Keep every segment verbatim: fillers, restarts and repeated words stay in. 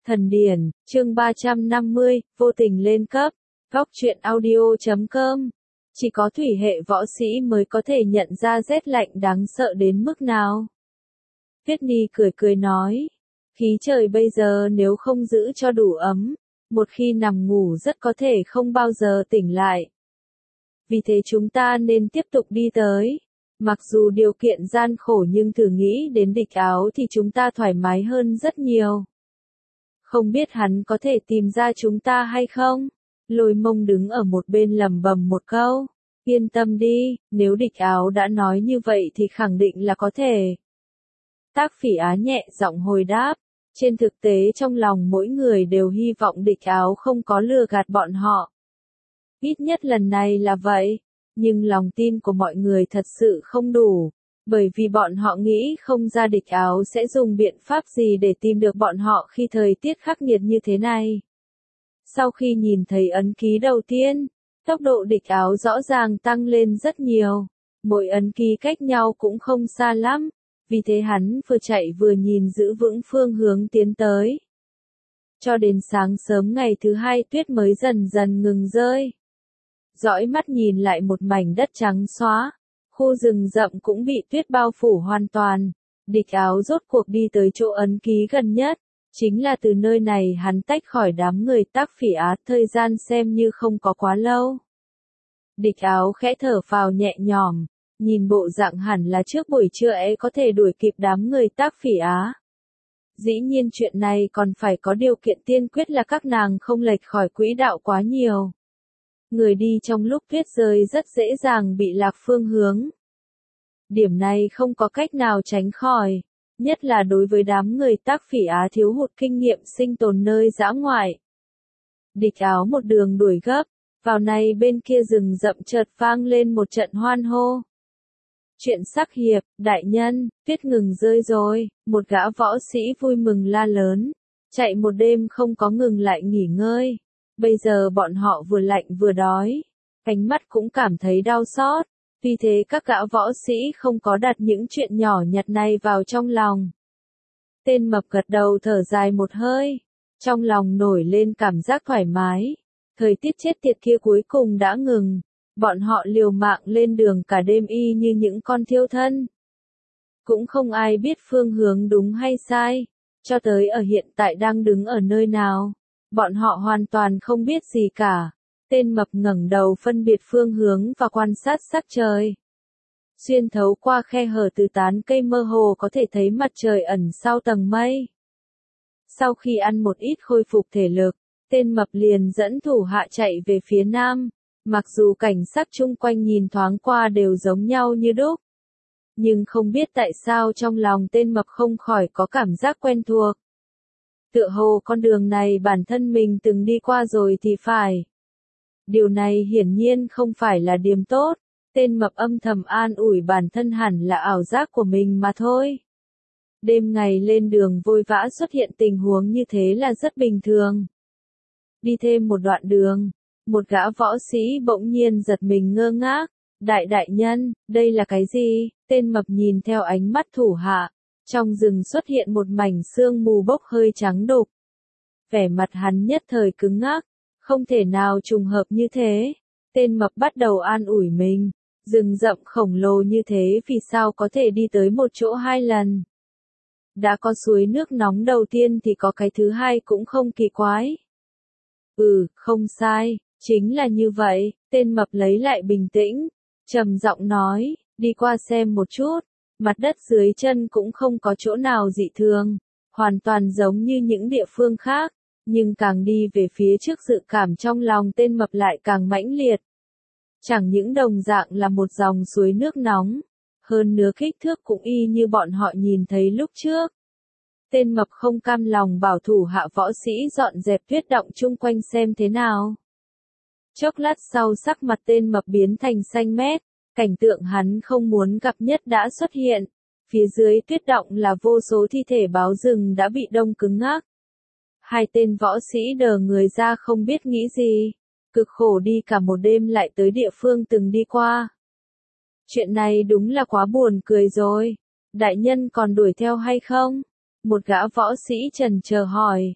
Thần điển, chương ba trăm năm mươi, vô tình lên cấp, góc truyện audio chấm com. Chỉ có thủy hệ võ sĩ mới có thể nhận ra rét lạnh đáng sợ đến mức nào. Whitney cười cười nói, khí trời bây giờ nếu không giữ cho đủ ấm, một khi nằm ngủ rất có thể không bao giờ tỉnh lại. Vì thế chúng ta nên tiếp tục đi tới. Mặc dù điều kiện gian khổ nhưng thử nghĩ đến địch áo thì chúng ta thoải mái hơn rất nhiều. Không biết hắn có thể tìm ra chúng ta hay không? Lôi Mông đứng ở một bên lẩm bẩm một câu. Yên tâm đi, nếu địch áo đã nói như vậy thì khẳng định là có thể. Tác Phỉ Á nhẹ giọng hồi đáp. Trên thực tế trong lòng mỗi người đều hy vọng địch áo không có lừa gạt bọn họ. Ít nhất lần này là vậy. Nhưng lòng tin của mọi người thật sự không đủ, bởi vì bọn họ nghĩ không ra địch áo sẽ dùng biện pháp gì để tìm được bọn họ khi thời tiết khắc nghiệt như thế này. Sau khi nhìn thấy ấn ký đầu tiên, tốc độ địch áo rõ ràng tăng lên rất nhiều, mỗi ấn ký cách nhau cũng không xa lắm, vì thế hắn vừa chạy vừa nhìn giữ vững phương hướng tiến tới. Cho đến sáng sớm ngày thứ hai tuyết mới dần dần ngừng rơi. Dõi mắt nhìn lại một mảnh đất trắng xóa, khu rừng rậm cũng bị tuyết bao phủ hoàn toàn, địch áo rốt cuộc đi tới chỗ ấn ký gần nhất, chính là từ nơi này hắn tách khỏi đám người Tác Phỉ Á, thời gian xem như không có quá lâu. Địch áo khẽ thở phào nhẹ nhõm, nhìn bộ dạng hẳn là trước buổi trưa ấy có thể đuổi kịp đám người Tác Phỉ Á. Dĩ nhiên chuyện này còn phải có điều kiện tiên quyết là các nàng không lệch khỏi quỹ đạo quá nhiều. Người đi trong lúc tuyết rơi rất dễ dàng bị lạc phương hướng. Điểm này không có cách nào tránh khỏi, nhất là đối với đám người Tác Phỉ Á thiếu hụt kinh nghiệm sinh tồn nơi dã ngoại. Địch áo một đường đuổi gấp, vào này bên kia rừng rậm chợt vang lên một trận hoan hô. Chuyện sắc hiệp, đại nhân, tuyết ngừng rơi rồi, một gã võ sĩ vui mừng la lớn, chạy một đêm không có ngừng lại nghỉ ngơi. Bây giờ bọn họ vừa lạnh vừa đói, ánh mắt cũng cảm thấy đau xót, vì thế các gã võ sĩ không có đặt những chuyện nhỏ nhặt này vào trong lòng. Tên mập gật đầu thở dài một hơi, trong lòng nổi lên cảm giác thoải mái, thời tiết chết tiệt kia cuối cùng đã ngừng, bọn họ liều mạng lên đường cả đêm y như những con thiêu thân. Cũng không ai biết phương hướng đúng hay sai, cho tới ở hiện tại đang đứng ở nơi nào. Bọn họ hoàn toàn không biết gì cả. Tên mập ngẩng đầu phân biệt phương hướng và quan sát sắc trời. Xuyên thấu qua khe hở từ tán cây mơ hồ có thể thấy mặt trời ẩn sau tầng mây. Sau khi ăn một ít khôi phục thể lực, tên mập liền dẫn thủ hạ chạy về phía nam. Mặc dù cảnh sắc chung quanh nhìn thoáng qua đều giống nhau như đúc. Nhưng không biết tại sao trong lòng tên mập không khỏi có cảm giác quen thuộc. Tựa hồ con đường này bản thân mình từng đi qua rồi thì phải. Điều này hiển nhiên không phải là điểm tốt, tên mập âm thầm an ủi bản thân hẳn là ảo giác của mình mà thôi. Đêm ngày lên đường vội vã xuất hiện tình huống như thế là rất bình thường. Đi thêm một đoạn đường, một gã võ sĩ bỗng nhiên giật mình ngơ ngác, đại đại nhân, đây là cái gì? Tên mập nhìn theo ánh mắt thủ hạ. Trong rừng xuất hiện một mảnh sương mù bốc hơi trắng đục. Vẻ mặt hắn nhất thời cứng ngắc, không thể nào trùng hợp như thế. Tên mập bắt đầu an ủi mình, rừng rậm khổng lồ như thế vì sao có thể đi tới một chỗ hai lần. Đã có suối nước nóng đầu tiên thì có cái thứ hai cũng không kỳ quái. Ừ, không sai, chính là như vậy, tên mập lấy lại bình tĩnh, trầm giọng nói, đi qua xem một chút. Mặt đất dưới chân cũng không có chỗ nào dị thường, hoàn toàn giống như những địa phương khác, nhưng càng đi về phía trước dự cảm trong lòng tên mập lại càng mãnh liệt. Chẳng những đồng dạng là một dòng suối nước nóng, hơn nữa kích thước cũng y như bọn họ nhìn thấy lúc trước. Tên mập không cam lòng bảo thủ hạ võ sĩ dọn dẹp tuyết động chung quanh xem thế nào. Chốc lát sau sắc mặt tên mập biến thành xanh mét. Cảnh tượng hắn không muốn gặp nhất đã xuất hiện, phía dưới tuyết động là vô số thi thể báo rừng đã bị đông cứng ngắc. Hai tên võ sĩ đờ người ra không biết nghĩ gì, cực khổ đi cả một đêm lại tới địa phương từng đi qua. Chuyện này đúng là quá buồn cười rồi, đại nhân còn đuổi theo hay không? Một gã võ sĩ trần chờ hỏi.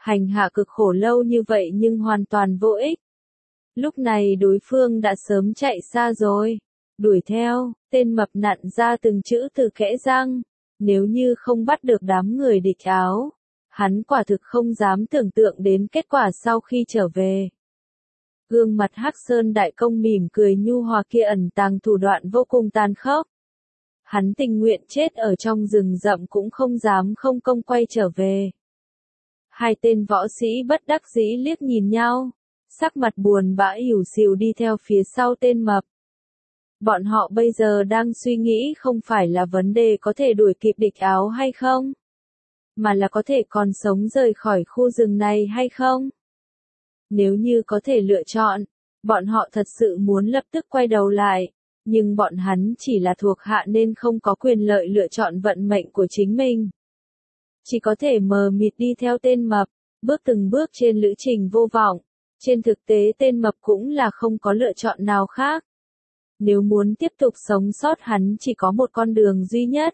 Hành hạ cực khổ lâu như vậy nhưng hoàn toàn vô ích. Lúc này đối phương đã sớm chạy xa rồi. Đuổi theo, tên mập nặn ra từng chữ từ kẽ răng. Nếu như không bắt được đám người địch áo, hắn quả thực không dám tưởng tượng đến kết quả sau khi trở về. Gương mặt Hắc Sơn Đại Công mỉm cười nhu hòa kia ẩn tàng thủ đoạn vô cùng tàn khốc. Hắn tình nguyện chết ở trong rừng rậm cũng không dám không công quay trở về. Hai tên võ sĩ bất đắc dĩ liếc nhìn nhau, sắc mặt buồn bã ỉu xìu đi theo phía sau tên mập. Bọn họ bây giờ đang suy nghĩ không phải là vấn đề có thể đuổi kịp địch áo hay không, mà là có thể còn sống rời khỏi khu rừng này hay không. Nếu như có thể lựa chọn, bọn họ thật sự muốn lập tức quay đầu lại, nhưng bọn hắn chỉ là thuộc hạ nên không có quyền lợi lựa chọn vận mệnh của chính mình. Chỉ có thể mờ mịt đi theo tên mập, bước từng bước trên lữ trình vô vọng. Trên thực tế tên mập cũng là không có lựa chọn nào khác. Nếu muốn tiếp tục sống sót hắn chỉ có một con đường duy nhất.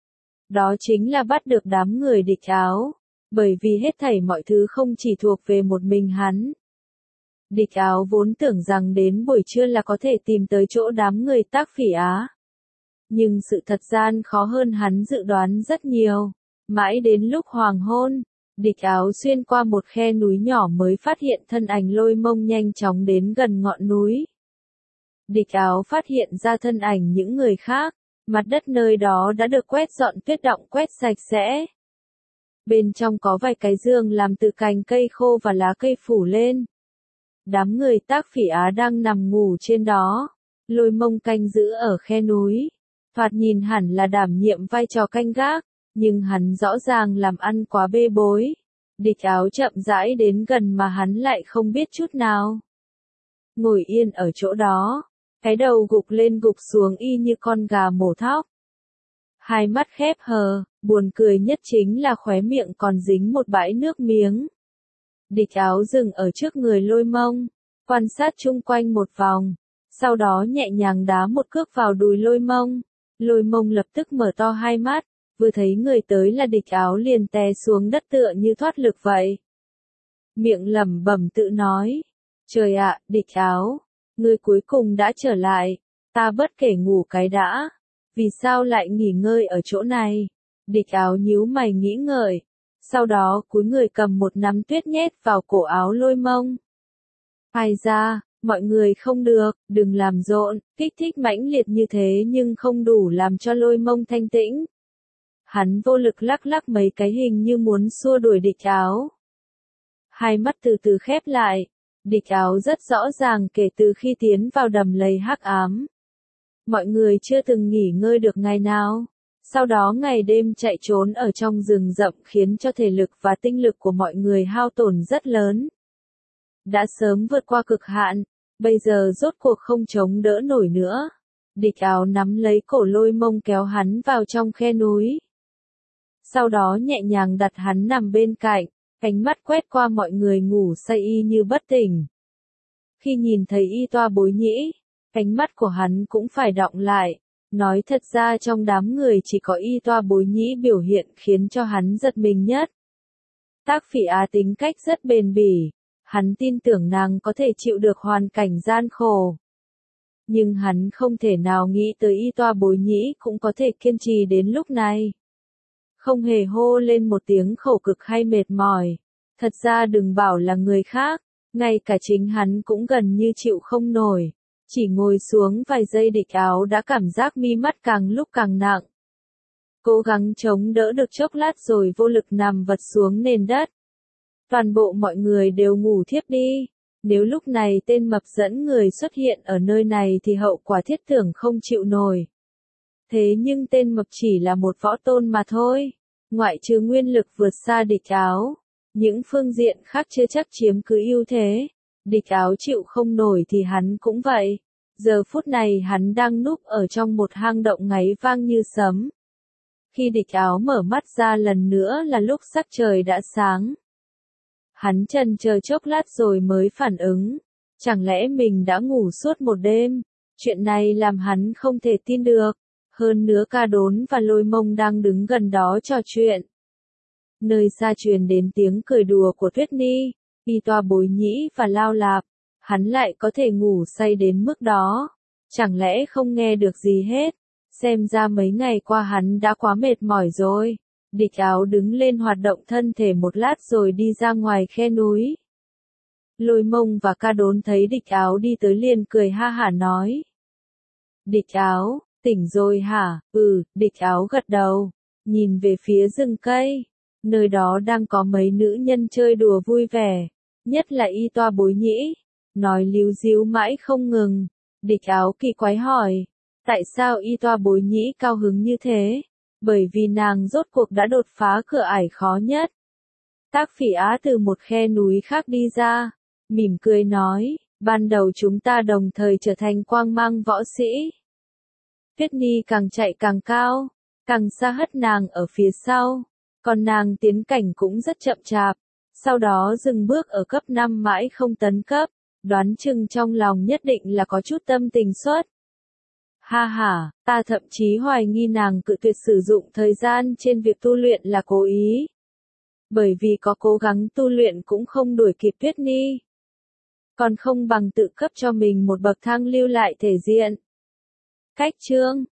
Đó chính là bắt được đám người địch áo, bởi vì hết thảy mọi thứ không chỉ thuộc về một mình hắn. Địch áo vốn tưởng rằng đến buổi trưa là có thể tìm tới chỗ đám người Tác Phỉ Á. Nhưng sự thật gian khó hơn hắn dự đoán rất nhiều. Mãi đến lúc hoàng hôn, địch áo xuyên qua một khe núi nhỏ mới phát hiện thân ảnh Lôi Mông nhanh chóng đến gần ngọn núi. Địch áo phát hiện ra thân ảnh những người khác, mặt đất nơi đó đã được quét dọn tuyết động quét sạch sẽ. Bên trong có vài cái giường làm từ cành cây khô và lá cây phủ lên. Đám người Tác Phỉ Á đang nằm ngủ trên đó. Lôi Mông canh giữ ở khe núi. Thoạt nhìn hẳn là đảm nhiệm vai trò canh gác, nhưng hắn rõ ràng làm ăn quá bê bối. Địch áo chậm rãi đến gần mà hắn lại không biết chút nào. Ngồi yên ở chỗ đó, cái đầu gục lên gục xuống y như con gà mổ thóc. Hai mắt khép hờ, buồn cười nhất chính là khóe miệng còn dính một bãi nước miếng. Địch áo dừng ở trước người Lôi Mông, quan sát chung quanh một vòng, sau đó nhẹ nhàng đá một cước vào đùi Lôi Mông. Lôi Mông lập tức mở to hai mắt, vừa thấy người tới là địch áo liền té xuống đất tựa như thoát lực vậy. Miệng lẩm bẩm tự nói, trời ạ, địch áo, ngươi cuối cùng đã trở lại, ta bất kể ngủ cái đã, vì sao lại nghỉ ngơi ở chỗ này? Địch áo nhíu mày nghĩ ngợi, sau đó cúi người cầm một nắm tuyết nhét vào cổ áo Lôi Mông. Ai ra, mọi người không được, đừng làm rộn, kích thích mãnh liệt như thế nhưng không đủ làm cho Lôi Mông thanh tĩnh. Hắn vô lực lắc lắc mấy cái hình như muốn xua đuổi địch áo. Hai mắt từ từ khép lại, địch áo rất rõ ràng kể từ khi tiến vào đầm lầy hắc ám. Mọi người chưa từng nghỉ ngơi được ngày nào. Sau đó ngày đêm chạy trốn ở trong rừng rậm khiến cho thể lực và tinh lực của mọi người hao tổn rất lớn. Đã sớm vượt qua cực hạn, bây giờ rốt cuộc không chống đỡ nổi nữa. Địch áo nắm lấy cổ Lôi Mông kéo hắn vào trong khe núi. Sau đó nhẹ nhàng đặt hắn nằm bên cạnh, ánh mắt quét qua mọi người ngủ say y như bất tỉnh. Khi nhìn thấy y toa bối nhĩ, ánh mắt của hắn cũng phải đọng lại. Nói thật ra trong đám người chỉ có y toa bối nhĩ biểu hiện khiến cho hắn giật mình nhất. Tác Phỉ Á tính cách rất bền bỉ, hắn tin tưởng nàng có thể chịu được hoàn cảnh gian khổ. Nhưng hắn không thể nào nghĩ tới y toa bối nhĩ cũng có thể kiên trì đến lúc này. Không hề hô lên một tiếng khổ cực hay mệt mỏi. Thật ra đừng bảo là người khác, ngay cả chính hắn cũng gần như chịu không nổi. Chỉ ngồi xuống vài giây địch áo đã cảm giác mi mắt càng lúc càng nặng. Cố gắng chống đỡ được chốc lát rồi vô lực nằm vật xuống nền đất. Toàn bộ mọi người đều ngủ thiếp đi. Nếu lúc này tên mập dẫn người xuất hiện ở nơi này thì hậu quả thiết tưởng không chịu nổi. Thế nhưng tên mập chỉ là một võ tôn mà thôi. Ngoại trừ nguyên lực vượt xa địch áo, những phương diện khác chưa chắc chiếm cứ ưu thế. Địch áo chịu không nổi thì hắn cũng vậy. Giờ phút này hắn đang núp ở trong một hang động ngáy vang như sấm. Khi địch áo mở mắt ra lần nữa là lúc sắc trời đã sáng. Hắn chần chờ chốc lát rồi mới phản ứng. Chẳng lẽ mình đã ngủ suốt một đêm? Chuyện này làm hắn không thể tin được. Hơn nữa Ca Đốn và Lôi Mông đang đứng gần đó trò chuyện. Nơi xa truyền đến tiếng cười đùa của Tuyết Ni, Y Toa Bối Nhĩ và Lao Lạp. Hắn lại có thể ngủ say đến mức đó. Chẳng lẽ không nghe được gì hết? Xem ra mấy ngày qua hắn đã quá mệt mỏi rồi. Địch Áo đứng lên hoạt động thân thể một lát rồi đi ra ngoài khe núi. Lôi Mông và Ca Đốn thấy Địch Áo đi tới liền cười ha hả nói. Địch Áo, tỉnh rồi hả? Ừ, Địch Áo gật đầu, nhìn về phía rừng cây. Nơi đó đang có mấy nữ nhân chơi đùa vui vẻ, nhất là Y Toa Bối Nhĩ, nói líu díu mãi không ngừng. Địch Áo kỳ quái hỏi, tại sao Y Toa Bối Nhĩ cao hứng như thế? Bởi vì nàng rốt cuộc đã đột phá cửa ải khó nhất. Tác Phỉ Á từ một khe núi khác đi ra, mỉm cười nói, ban đầu chúng ta đồng thời trở thành quang mang võ sĩ. Tuyết Ni càng chạy càng cao, càng xa hất nàng ở phía sau, còn nàng tiến cảnh cũng rất chậm chạp, sau đó dừng bước ở cấp năm mãi không tấn cấp, đoán chừng trong lòng nhất định là có chút tâm tình xuất. Ha ha, ta thậm chí hoài nghi nàng cự tuyệt sử dụng thời gian trên việc tu luyện là cố ý. Bởi vì có cố gắng tu luyện cũng không đuổi kịp Tuyết Ni. Còn không bằng tự cấp cho mình một bậc thang lưu lại thể diện. Cách chương